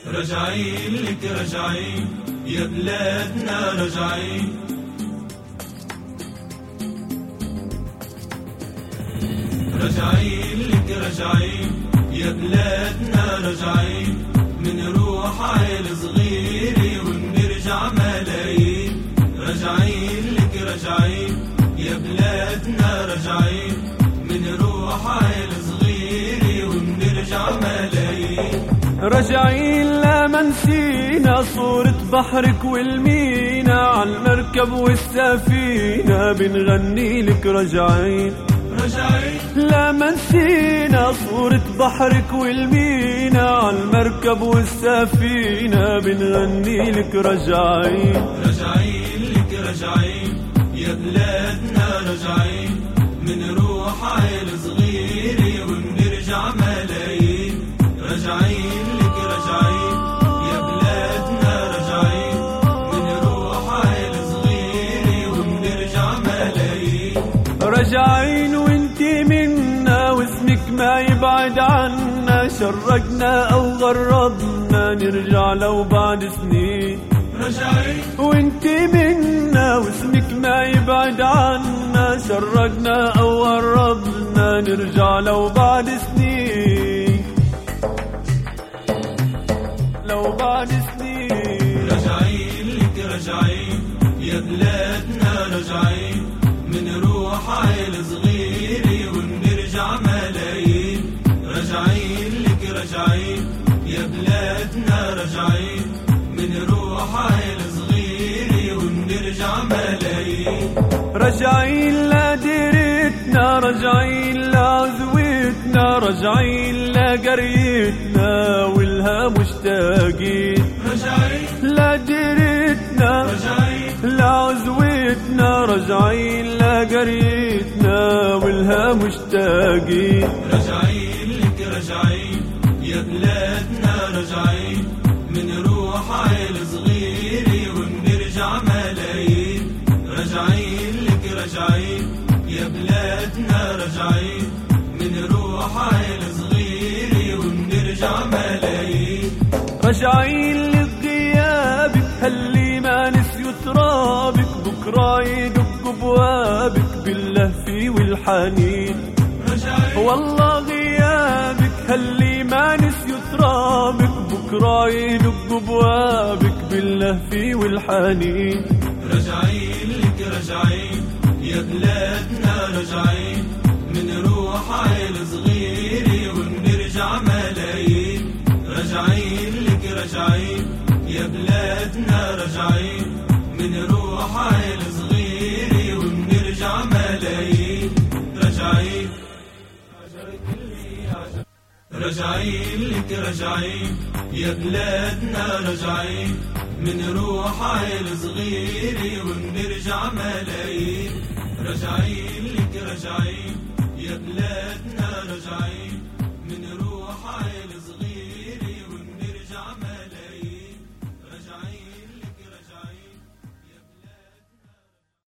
رجعين لك رجعين يا بلادنا رجعين، رجعين لك رجعين يا بلادنا رجعين، منروح عيل صغيري وبنرجع ملايين. رجعين لك رجعين يا بلادنا رجعين، منروح عيل صغيري وبنرجع ملايين. رجعين لا منسينا صورة بحرك والمينا، عالمركب والسفينة بنغني لك رجعين. رجعين لا منسينا صورة بحرك والمينا، عالمركب والسفينة بنغني لك رجعين. رجعين لك رجعين يا بلادنا رجعين، منروح عيل صغيري وبنرجع ملايين. رجعين لك رجعين يا بلادنا رجعين، منروح عيل صغيري وبنرجع ملايين. رجعين وانتي منا واسمك ما يبعد عنا، شرقنا او غربنا نرجع لو بعد سنين. رجعين وانتي منا واسمك ما يبعد عنا، شرقنا او غربنا نرجع لو بعد سنين، لو بعد سنين. رجعين لك رجعين يا بلادنا رجعين، منروح عيل صغيري وبنرجع ملايين. رجعين لك رجعين يا بلادنا رجعين، منروح عيل صغيري وبنرجع ملايين. رجعين لا ديرتنا، رجعين لا زويتنا، رجعين لا قريتنا والها مشتاقين. رجعين لا ديرتنا، رجعين لا عزوتنا، رجعين لا قريتنا والها مشتاقين. رجعين لك رجعين يا بلادنا رجعين، منروح عيل صغيري وبنرجع ملايين. رجعين لك رجعين يا بلادنا رجعين، منروح عيل صغيري وبنرجع ملايين. رجعين لغيابك هاللي ما نسيوا ترابك، بكرة يدق بوابك باللهف والحنين. رجعين والله غيابك هاللي ما نسيوا ترابك، بكرة يدق بوابك باللهف والحنين. رجعين لك رجعين يا بلادنا رجعين، منروح عيل صغيري وبنرجع ملايين. رجعين لك رجعين يا بلادنا رجعين، منروح عيل صغيري وبنرجع ملايين. رجعين رجعين لك رجعين يا بلادنا رجعين، منروح عيل صغيري وبنرجع ملايين. رجعين لك رجعين يا بلادنا رجعين.